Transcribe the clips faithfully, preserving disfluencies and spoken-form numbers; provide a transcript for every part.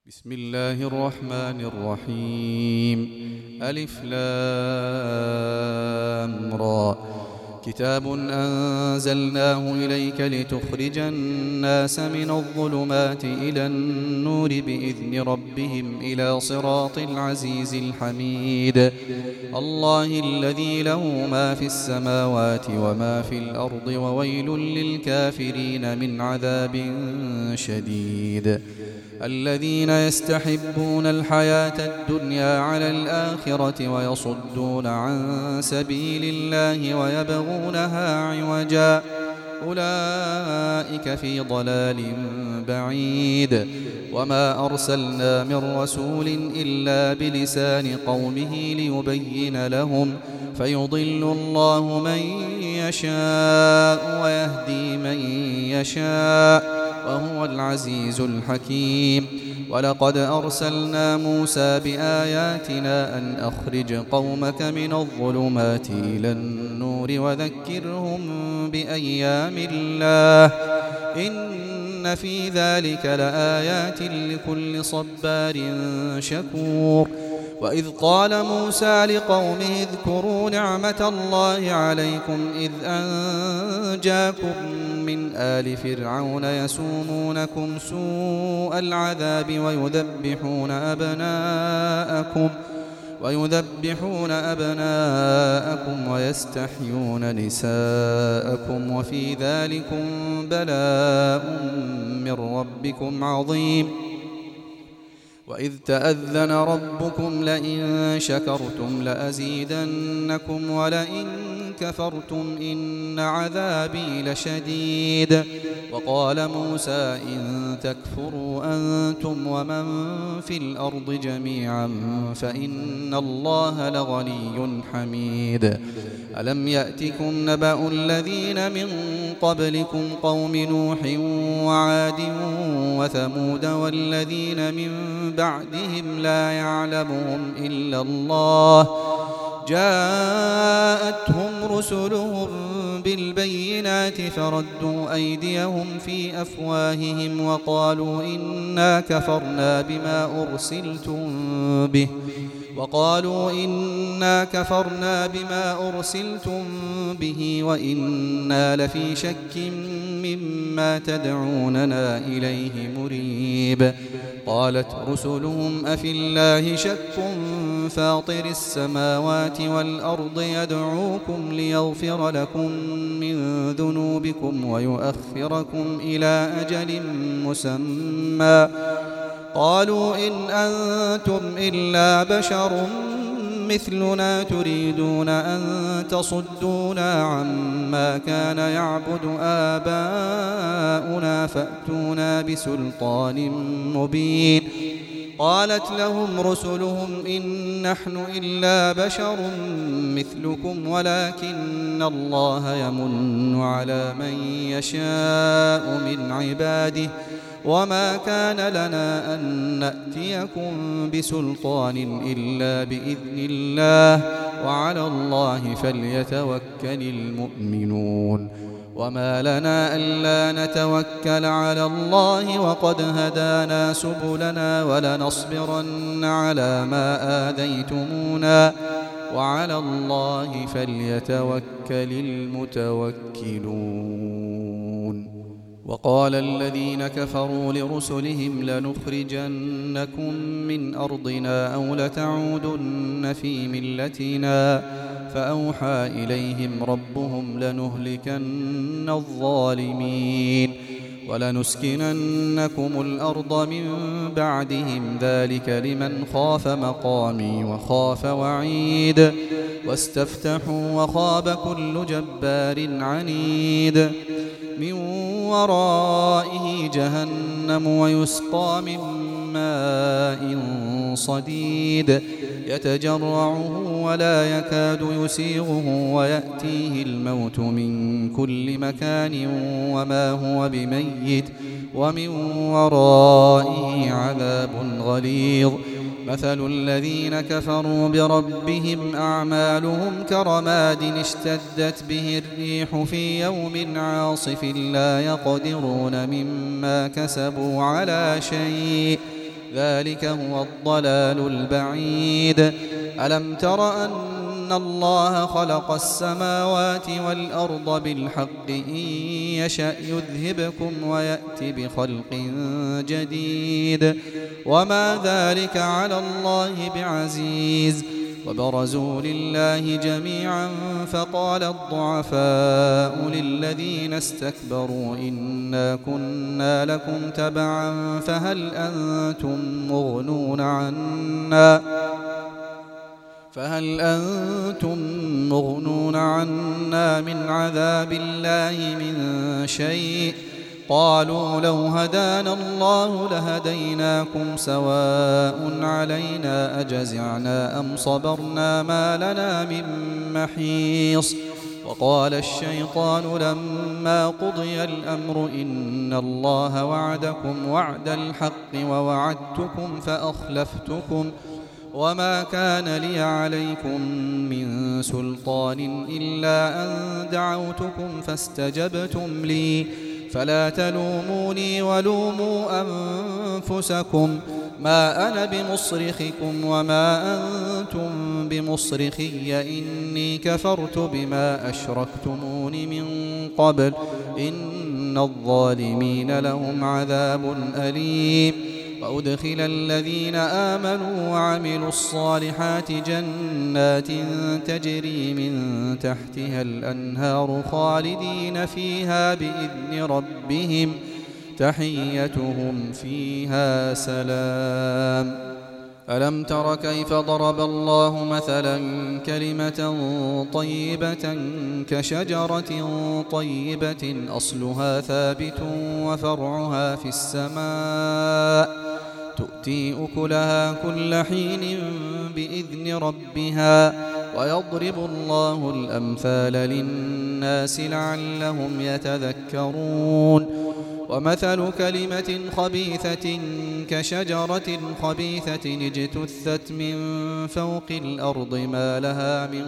بسم الله الرحمن الرحيم. ألف لام را. كتاب أنزلناه إليك لتخرج الناس من الظلمات إلى النور بإذن ربهم إلى صراط العزيز الحميد. الله الذي له ما في السماوات وما في الأرض وويل للكافرين من عذاب شديد. الذين يستحبون الحياة الدنيا على الآخرة ويصدون عن سبيل الله ويبغونها عوجا أولئك في ضلال بعيد. وما أرسلنا من رسول إلا بلسان قومه ليبين لهم فيضل الله من يشاء ويهدي من يشاء وهو العزيز الحكيم. ولقد أرسلنا موسى بآياتنا أن أخرج قومك من الظلمات إلى النور وذكرهم بأيام الله إن في ذلك لآيات لكل صبار شكور. وإذ قال موسى لقومه اذكروا نعمة الله عليكم إذ أنجاكم من آل فرعون يسومونكم سوء العذاب ويذبحون أبناءكم ويذبحون أبناءكم ويستحيون نساءكم وفي ذلكم بلاء من ربكم عظيم. وإذ تأذن ربكم لئن شكرتم لأزيدنكم ولئن كفرتم إن عذابي لشديد. وقال موسى إن تكفروا أنتم ومن في الأرض جميعا فإن الله لغني حميد. ألم يأتكم نبأ الذين من قبلكم قوم نوح وعاد وثمود والذين من بعدهم لا يعلمهم إلا الله جاءتهم رسلهم بالبينات فردوا أيديهم في أفواههم وقالوا إنا كفرنا بما أرسلتم به وقالوا إنا كفرنا بما أرسلتم به وإنا لفي شك مما تدعوننا إليه مريب. قالت رسلهم أفي الله شك فاطر السماوات والأرض يدعوكم ليغفر لكم من ذنوبكم ويؤخركم إلى أجل مسمى قالوا إن أنتم إلا بشر مثلنا تريدون أن تصدونا عما كان يعبد آباؤنا فأتونا بسلطان مبين. قالت لهم رسلهم إن نحن إلا بشر مثلكم ولكن الله يمن على من يشاء من عباده وما كان لنا أن نأتيكم بسلطان إلا بإذن الله وعلى الله فليتوكل المؤمنون. وما لنا ألا نتوكل على الله وقد هدانا سبلنا ولنصبرن على ما آذيتمونا وعلى الله فليتوكل المتوكلون. وقال الذين كفروا لرسلهم لنخرجنكم من أرضنا أو لتعودن في ملتنا فأوحى إليهم ربهم لنهلكن الظالمين ولنسكننكم الأرض من بعدهم ذلك لمن خاف مقامي وخاف وعيد. واستفتحوا وخاب كل جبار عنيد. من ورائه جهنم ويسقى من ماء صديد يتجرعه ولا يكاد يسيغه ويأتيه الموت من كل مكان وما هو بميت ومن ورائه عذاب غليظ. مثل الذين كفروا بربهم أعمالهم كرماد اشتدت به الريح في يوم عاصف لا يقدرون مما كسبوا على شيء ذلك هو الضلال البعيد. ألم تر أن الله خلق السماوات والأرض بالحق إن يشأ يذهبكم ويأت بخلق جديد وما ذلك على الله بعزيز. وبرزوا لله جميعا فقال الضعفاء للذين استكبروا إنا كنا لكم تبعا فهل أنتم مغنون عنا فهل أنتم مغنون عنا من عذاب الله من شيء قالوا لو هدانا الله لهديناكم سواء علينا أجزعنا أم صبرنا ما لنا من محيص. وقال الشيطان لما قضي الأمر إن الله وعدكم وعد الحق ووعدتكم فأخلفتكم وما كان لي عليكم من سلطان إلا أن دعوتكم فاستجبتم لي فلا تلوموني ولوموا أنفسكم ما أنا بمصرخكم وما أنتم بمصرخي إني كفرت بما أشركتمون من قبل إن الظالمين لهم عذاب أليم. وأدخل الذين آمنوا وعملوا الصالحات جنات تجري من تحتها الأنهار خالدين فيها بإذن ربهم تحيتهم فيها سلام. ألم تر كيف ضرب الله مثلا كلمة طيبة كشجرة طيبة أصلها ثابت وفرعها في السماء تؤتي أكلها كل حين بإذن ربها ويضرب الله الأمثال للناس لعلهم يتذكرون. ومثل كلمة خبيثة كشجرة خبيثة اجتثت من فوق الأرض ما لها من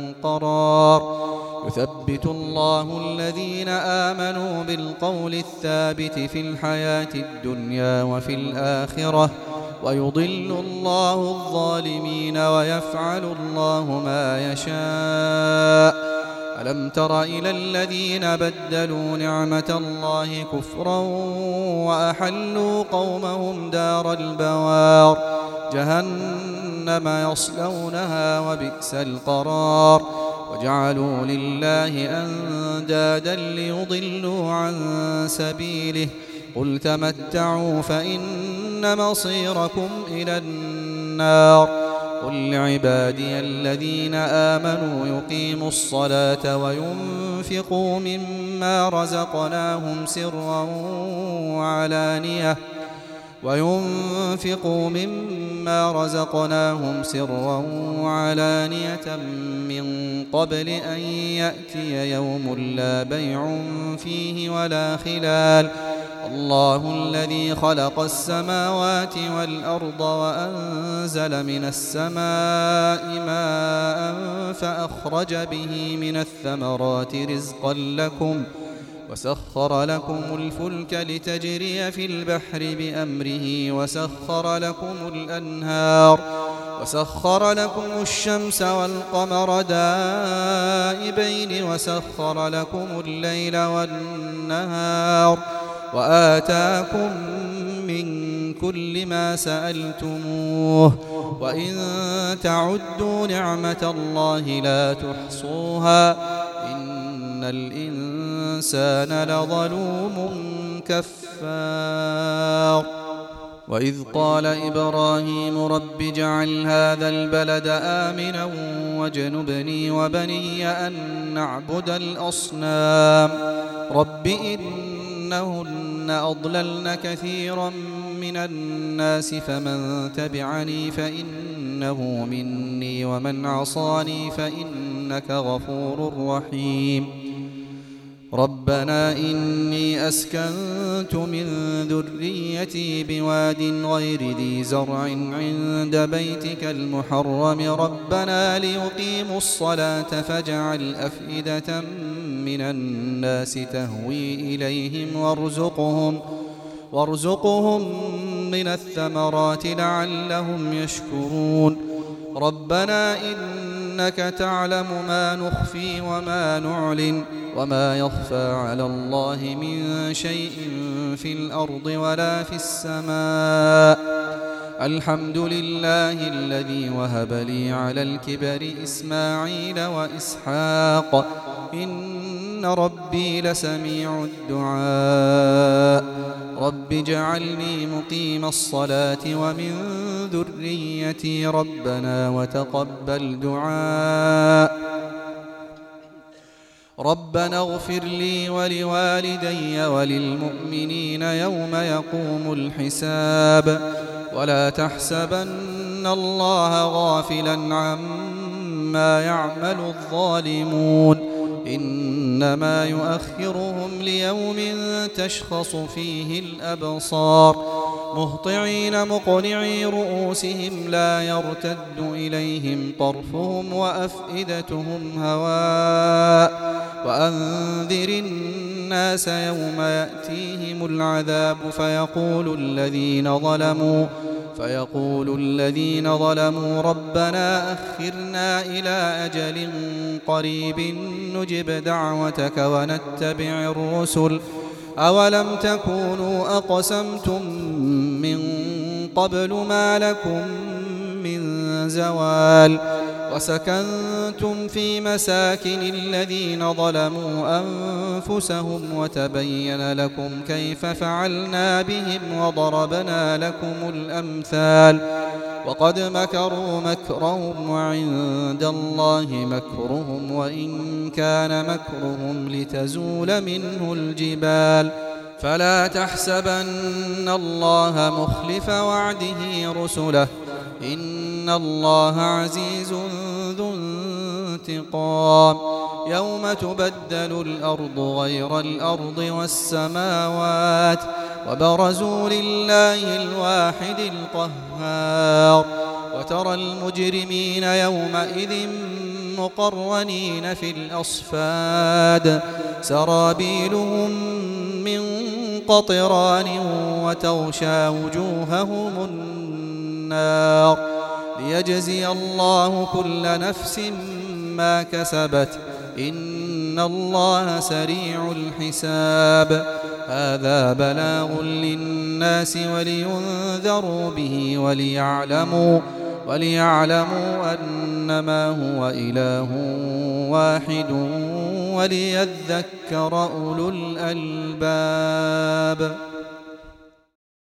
قرار يثبت الله الذين آمنوا بالقول الثابت في الحياة الدنيا وفي الآخرة ويضل الله الظالمين ويفعل الله ما يشاء. ألم تر إلى الذين بدلوا نعمة الله كفرا وأحلوا قومهم دار البوار جهنم يصلونها وبئس القرار وجعلوا لله أندادا ليضلوا عن سبيله قل تمتعوا فإن مصيركم إلى النار. قل لعبادي الذين آمنوا يقيموا الصلاة وينفقوا مما رزقناهم سرا وعلانية وينفقوا مما رزقناهم سرا وعلانية من قبل أن يأتي يوم لا بيع فيه ولا خلال. الله الذي خلق السماوات والأرض وأنزل من السماء ماء فأخرج به من الثمرات رزقا لكم وسخر لكم الفلك لتجري في البحر بأمره وسخر لكم الأنهار وسخر لكم الشمس والقمر دائبين وسخر لكم الليل والنهار وآتاكم من كل ما سألتموه وإن تعدوا نعمة الله لا تحصوها إن الإنسان لظلوم كفار. وإذ قال إبراهيم رب اجعل هذا البلد آمنا واجنبني وبني أن نعبد الأصنام رب إنهن أضللن كثيرا من الناس فمن تبعني فإنه مني ومن عصاني فإنك غفور رحيم. ربنا إني أسكنت من ذريتي بواد غير ذي زرع عند بيتك المحرم ربنا ليقيموا الصلاة فاجعل أفئدة من الناس تهوي إليهم وارزقهم وارزقهم من الثمرات لعلهم يشكرون ربنا إنك تعلم ما نخفي وما نعلن وما يخفى على الله من شيء في الأرض ولا في السماء الحمد لله الذي وهب لي على الكبر إسماعيل وإسحاق إن ربي لسميع الدعاء رب اجعلني مقيم الصلاة ومن ذريتي ربنا وتقبل دعاء ربنا اغفر لي ولوالدي وللمؤمنين يوم يقوم الحساب ولا تحسبن الله غافلا عما يعمل الظالمون إنما يؤخرهم ليوم تشخص فيه الأبصار مهطعين مقنعي رؤوسهم لا يرتد إليهم طرفهم وأفئدتهم هواء وأنذر الناس يوم يأتيهم العذاب فيقول الذين ظلموا فيقول الذين ظلموا ربنا أخرنا إلى أجل قريب نجب دعوتك ونتبع الرسل أولم تكونوا أقسمتم من قبل ما لكم من زوال وسكنتم في مساكن الذين ظلموا أنفسهم وتبين لكم كيف فعلنا بهم وضربنا لكم الأمثال وقد مكروا مكرهم وعند الله مكرهم وإن كان مكرهم لتزول منه الجبال فلا تحسبن الله مخلف وعده رسله إن الله عزيز ذو انتقام يوم تبدل الأرض غير الأرض والسماوات وبرزوا لله الواحد القهار وترى المجرمين يومئذ مقرنين في الأصفاد سرابيلهم من قطران وتغشى وجوههم النار ليجزي الله كل نفس ما كسبت إن الله سريع الحساب هذا بلاغ للناس ولينذروا به وليعلموا وليعلموا أنما هو إله واحد وليذكر أولو الألباب.